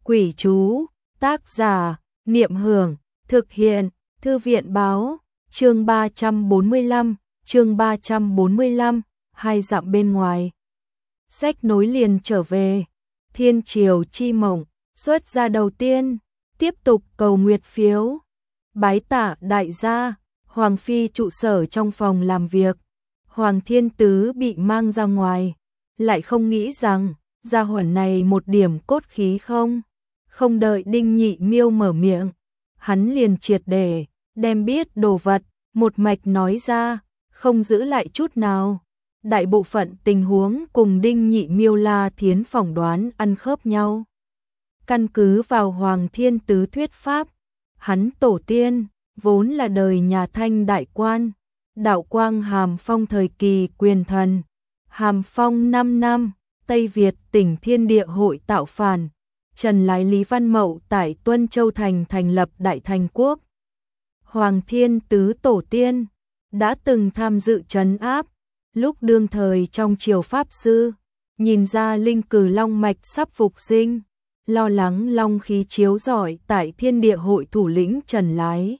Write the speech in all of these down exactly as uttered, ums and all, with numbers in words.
Quỷ chú, tác giả, Niệm Hưởng, thực hiện, Thư viện báo, chương ba trăm bốn mươi lăm, chương ba trăm bốn mươi lăm, hai dặm bên ngoài. Sách nối liền trở về, thiên triều chi mộng, xuất ra đầu tiên, tiếp tục cầu nguyệt phiếu. Bái tạ đại gia, Hoàng Phi trụ sở trong phòng làm việc. Hoàng Thiên Tứ bị mang ra ngoài, lại không nghĩ rằng, gia hỏa này một điểm cốt khí không. Không đợi Đinh Nhị Miêu mở miệng, hắn liền triệt để, đem biết đồ vật, một mạch nói ra, không giữ lại chút nào. Đại bộ phận tình huống cùng Đinh Nhị Miêu La Thiến phỏng đoán ăn khớp nhau. Căn cứ vào Hoàng Thiên Tứ thuyết pháp, hắn tổ tiên, vốn là đời nhà Thanh đại quan, đạo quang Hàm Phong thời kỳ quyền thần. Hàm Phong năm năm, Tây Việt tỉnh Thiên Địa hội tạo phản, Trần lái Lý Văn Mậu tại Tuân Châu Thành thành lập Đại Thành Quốc. Hoàng Thiên Tứ tổ tiên, đã từng tham dự trấn áp, lúc đương thời trong triều Pháp Sư, nhìn ra linh cử long mạch sắp phục sinh, lo lắng long khí chiếu rọi tại Thiên Địa hội thủ lĩnh Trần lái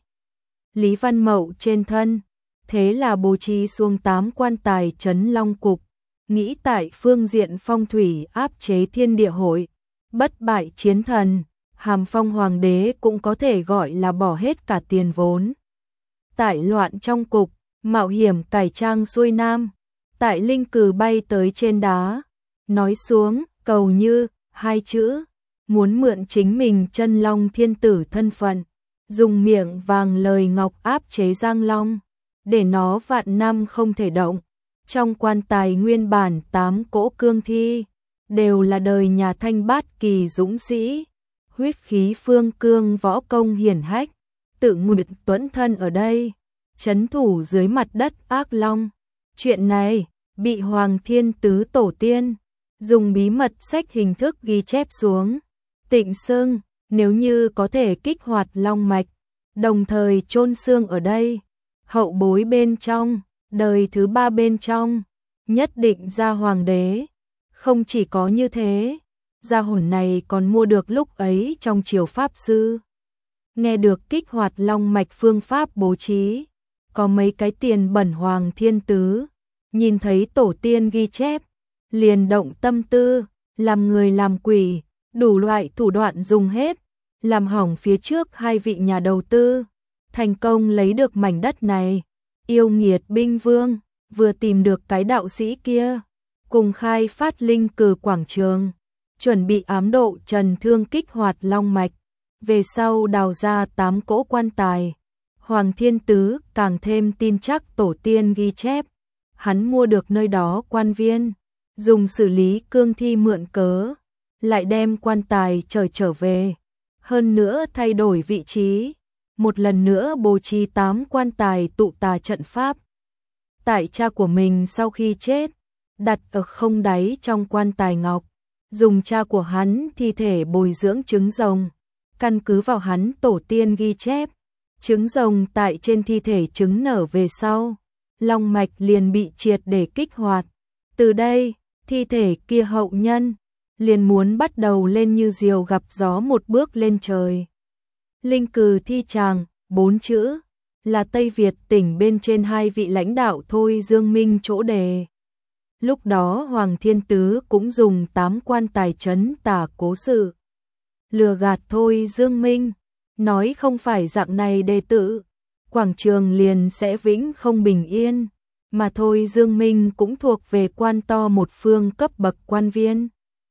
Lý Văn Mậu trên thân, thế là bố trí xuống tám quan tài trấn long cục, nghĩ tại phương diện phong thủy áp chế Thiên Địa hội. Bất bại chiến thần, Hàm Phong hoàng đế cũng có thể gọi là bỏ hết cả tiền vốn. Tại loạn trong cục, mạo hiểm cải trang xuôi nam, tại linh cử bay tới trên đá, nói xuống, cầu như, hai chữ, muốn mượn chính mình chân long thiên tử thân phận, dùng miệng vàng lời ngọc áp chế Giang Long, để nó vạn năm không thể động. Trong quan tài nguyên bản tám cỗ cương thi, đều là đời nhà Thanh bát kỳ dũng sĩ, huyết khí phương cương võ công hiển hách, tự nguyệt tuẫn thân ở đây, trấn thủ dưới mặt đất ác long. Chuyện này, bị Hoàng Thiên Tứ tổ tiên, dùng bí mật sách hình thức ghi chép xuống, tịnh xưng, nếu như có thể kích hoạt long mạch, đồng thời chôn xương ở đây, hậu bối bên trong, đời thứ ba bên trong, nhất định ra hoàng đế. Không chỉ có như thế, gia hồn này còn mua được lúc ấy trong triều Pháp Sư. Nghe được kích hoạt long mạch phương pháp bố trí, có mấy cái tiền bẩn Hoàng Thiên Tứ, nhìn thấy tổ tiên ghi chép, liền động tâm tư, làm người làm quỷ, đủ loại thủ đoạn dùng hết, làm hỏng phía trước hai vị nhà đầu tư, thành công lấy được mảnh đất này. Yêu nghiệt binh vương, vừa tìm được cái đạo sĩ kia, cùng khai phát linh cử quảng trường, chuẩn bị ám độ Trần Thương kích hoạt long mạch, về sau đào ra tám cỗ quan tài. Hoàng Thiên Tứ càng thêm tin chắc tổ tiên ghi chép, hắn mua được nơi đó quan viên, dùng xử lý cương thi mượn cớ, lại đem quan tài trở trở về, hơn nữa thay đổi vị trí, một lần nữa bố trí tám quan tài tụ tà trận pháp. Tại cha của mình sau khi chết, đặt ở không đáy trong quan tài ngọc, dùng cha của hắn thi thể bồi dưỡng trứng rồng, căn cứ vào hắn tổ tiên ghi chép, trứng rồng tại trên thi thể trứng nở về sau, long mạch liền bị triệt để kích hoạt. Từ đây, thi thể kia hậu nhân liền muốn bắt đầu lên như diều gặp gió một bước lên trời. Linh cử thi tràng, bốn chữ, là Tây Việt tỉnh bên trên hai vị lãnh đạo Thôi Dương Minh chỗ đề. Lúc đó Hoàng Thiên Tứ cũng dùng tám quan tài trấn tả cố sự, lừa gạt Thôi Dương Minh, nói không phải dạng này đệ tử, quảng trường liền sẽ vĩnh không bình yên, mà Thôi Dương Minh cũng thuộc về quan to một phương cấp bậc quan viên.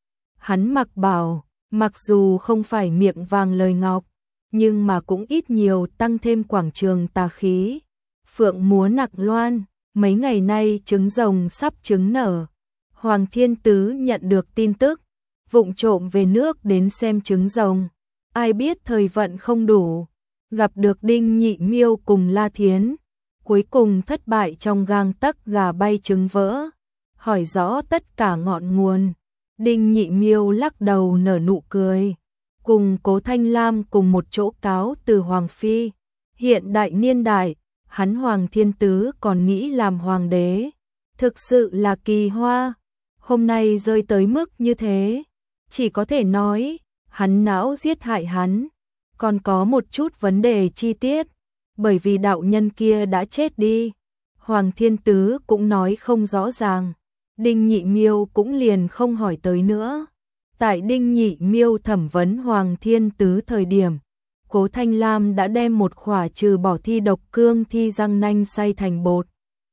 Hắn mặc bảo, mặc dù không phải miệng vàng lời ngọc, nhưng mà cũng ít nhiều tăng thêm quảng trường tà khí. Phượng múa nặc loan, mấy ngày nay trứng rồng sắp trứng nở. Hoàng Thiên Tứ nhận được tin tức, vụng trộm về nước đến xem trứng rồng. Ai biết thời vận không đủ, gặp được Đinh Nhị Miêu cùng La Thiến, cuối cùng thất bại trong gang tấc gà bay trứng vỡ. Hỏi rõ tất cả ngọn nguồn, Đinh Nhị Miêu lắc đầu nở nụ cười, cùng Cố Thanh Lam cùng một chỗ cáo từ Hoàng Phi. Hiện đại niên đại, hắn Hoàng Thiên Tứ còn nghĩ làm hoàng đế, thực sự là kỳ hoa. Hôm nay rơi tới mức như thế, chỉ có thể nói, hắn não giết hại hắn, còn có một chút vấn đề chi tiết, bởi vì đạo nhân kia đã chết đi. Hoàng Thiên Tứ cũng nói không rõ ràng, Đinh Nhị Miêu cũng liền không hỏi tới nữa. Tại Đinh Nhị Miêu thẩm vấn Hoàng Thiên Tứ thời điểm, Cố Thanh Lam đã đem một khỏa trừ bỏ thi độc cương thi răng nanh xay thành bột,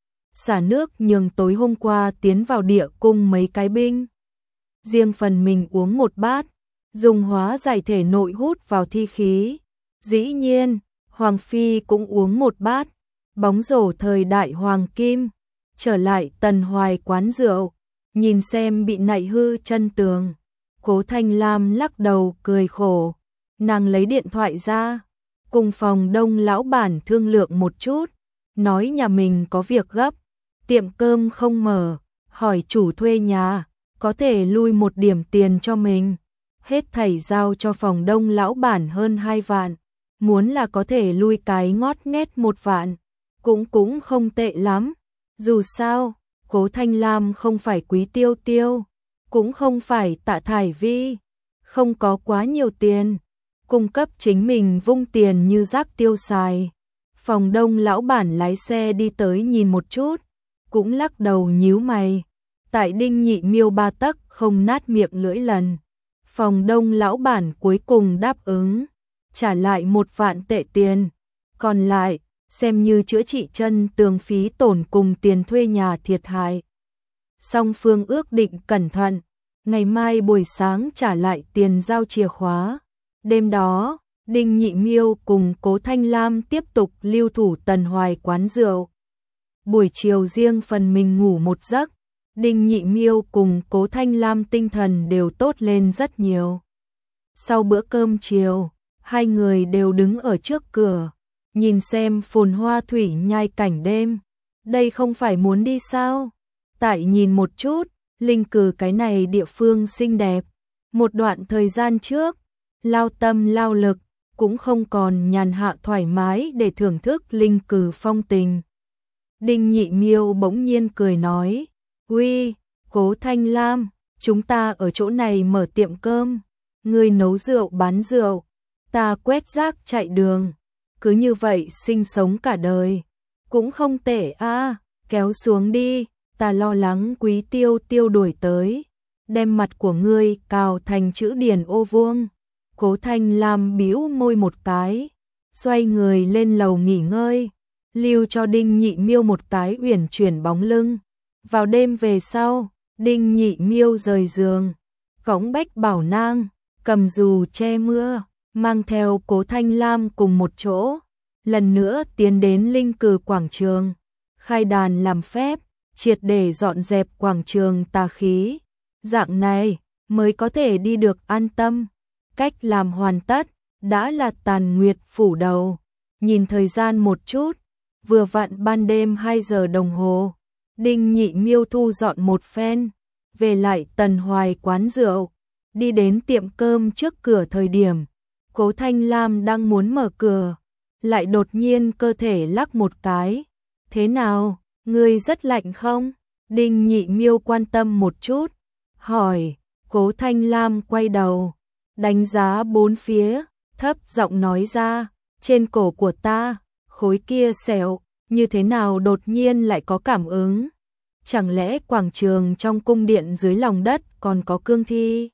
xả nước nhường tối hôm qua tiến vào địa cung mấy cái binh. Riêng phần mình uống một bát, dùng hóa giải thể nội hút vào thi khí. Dĩ nhiên, Hoàng Phi cũng uống một bát, bóng rổ thời đại Hoàng Kim, trở lại Tần Hoài quán rượu, nhìn xem bị nạy hư chân tường. Cố Thanh Lam lắc đầu cười khổ, nàng lấy điện thoại ra, cùng phòng đông lão bản thương lượng một chút, nói nhà mình có việc gấp, tiệm cơm không mở, hỏi chủ thuê nhà, có thể lui một điểm tiền cho mình. Hết thảy giao cho phòng đông lão bản hơn hai vạn, muốn là có thể lui cái ngót nghét một vạn, cũng cũng không tệ lắm. Dù sao, Cố Thanh Lam không phải Quý Tiêu Tiêu, cũng không phải Tạ Thải Vi, không có quá nhiều tiền, cung cấp chính mình vung tiền như rác tiêu xài. Phòng đông lão bản lái xe đi tới nhìn một chút, cũng lắc đầu nhíu mày. Tại Đinh Nhị Miêu ba tấc không nát miệng lưỡi lần, phòng đông lão bản cuối cùng đáp ứng, trả lại một vạn tệ tiền, còn lại xem như chữa trị chân tường phí tổn cùng tiền thuê nhà thiệt hại. Song phương ước định cẩn thận, ngày mai buổi sáng trả lại tiền giao chìa khóa. Đêm đó, Đinh Nhị Miêu cùng Cố Thanh Lam tiếp tục lưu thủ Tần Hoài quán rượu. Buổi chiều riêng phần mình ngủ một giấc, Đinh Nhị Miêu cùng Cố Thanh Lam tinh thần đều tốt lên rất nhiều. Sau bữa cơm chiều, hai người đều đứng ở trước cửa, nhìn xem phồn hoa thủy nhai cảnh đêm. Đây không phải muốn đi sao? Tại nhìn một chút, Linh Cừ cái này địa phương xinh đẹp. Một đoạn thời gian trước, lao tâm lao lực, cũng không còn nhàn hạ thoải mái để thưởng thức Linh Cừ phong tình. Đinh Nhị Miêu bỗng nhiên cười nói, uy, Cố Thanh Lam, chúng ta ở chỗ này mở tiệm cơm, ngươi nấu rượu bán rượu, ta quét rác chạy đường, cứ như vậy sinh sống cả đời, cũng không tệ a, kéo xuống đi, ta lo lắng Quý Tiêu Tiêu đuổi tới, đem mặt của ngươi cào thành chữ điển ô vuông. Cố Thanh Lam bĩu môi một cái, xoay người lên lầu nghỉ ngơi, lưu cho Đinh Nhị Miêu một cái uyển chuyển bóng lưng. Vào đêm về sau, Đinh Nhị Miêu rời giường, cõng Bách Bảo Nang, cầm dù che mưa, mang theo Cố Thanh Lam cùng một chỗ, lần nữa tiến đến Linh Cừ quảng trường, khai đàn làm phép, triệt để dọn dẹp quảng trường tà khí. Dạng này mới có thể được được an tâm. Cách làm hoàn tất, đã là tàn nguyệt phủ đầu. Nhìn thời gian một chút, vừa vặn ban đêm hai giờ đồng hồ. Đinh Nhị Miêu thu dọn một phen, về lại Tần Hoài quán rượu, đi đến tiệm cơm trước cửa thời điểm. Cố Thanh Lam đang muốn mở cửa, lại đột nhiên cơ thể lắc một cái. Thế nào, ngươi rất lạnh không? Đinh Nhị Miêu quan tâm một chút, hỏi. Cố Thanh Lam quay đầu, đánh giá bốn phía, thấp giọng nói ra, trên cổ của ta, khối kia sẹo, như thế nào đột nhiên lại có cảm ứng? Chẳng lẽ quảng trường trong cung điện dưới lòng đất còn có cương thi?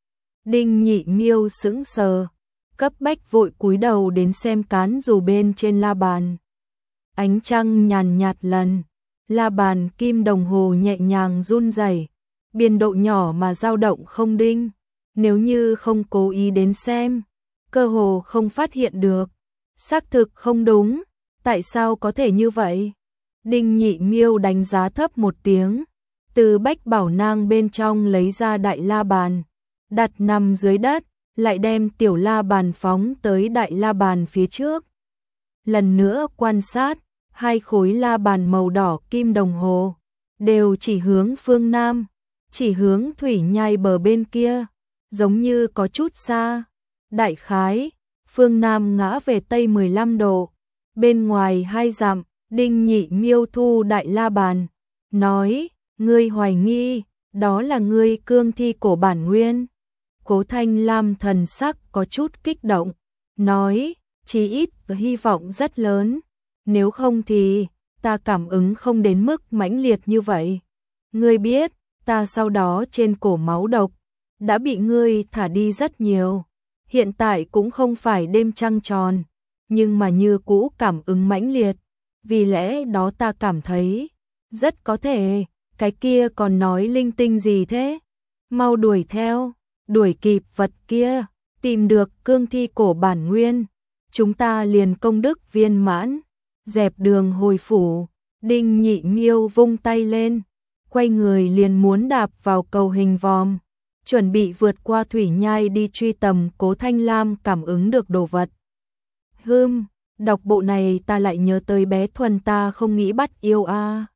Đinh Nhị Miêu sững sờ, cấp bách vội cúi đầu đến xem cán dù bên trên la bàn. Ánh trăng nhàn nhạt lần, la bàn kim đồng hồ nhẹ nhàng run rẩy, biên độ nhỏ mà dao động không đinh. Nếu như không cố ý đến xem, cơ hồ không phát hiện được. Xác thực không đúng, tại sao có thể như vậy? Đinh Nhị Miêu đánh giá thấp một tiếng, từ Bách Bảo Nang bên trong lấy ra đại la bàn, đặt nằm dưới đất, lại đem tiểu la bàn phóng tới đại la bàn phía trước. Lần nữa quan sát, hai khối la bàn màu đỏ kim đồng hồ, đều chỉ hướng phương Nam, chỉ hướng thủy nhai bờ bên kia, giống như có chút xa. Đại khái, phương Nam ngã về Tây mười lăm độ, bên ngoài hai dặm. Đinh Nhị Miêu thu đại la bàn, nói, ngươi hoài nghi, đó là ngươi cương thi cổ bản nguyên. Cố Thanh Lam thần sắc có chút kích động, nói, chí ít hy vọng rất lớn, nếu không thì ta cảm ứng không đến mức mãnh liệt như vậy. Ngươi biết, ta sau đó trên cổ máu độc, đã bị ngươi thả đi rất nhiều, hiện tại cũng không phải đêm trăng tròn, nhưng mà như cũ cảm ứng mãnh liệt, vì lẽ đó ta cảm thấy, rất có thể, cái kia còn nói linh tinh gì thế, mau đuổi theo, đuổi kịp vật kia, tìm được cương thi cổ bản nguyên, chúng ta liền công đức viên mãn, dẹp đường hồi phủ. Đinh Nhị Miêu vung tay lên, quay người liền muốn đạp vào cầu hình vòm, chuẩn bị vượt qua thủy nhai đi truy tầm Cố Thanh Lam cảm ứng được đồ vật. Hừm, đọc bộ này ta lại nhớ tới bé Thuần ta không nghĩ bắt yêu a. À.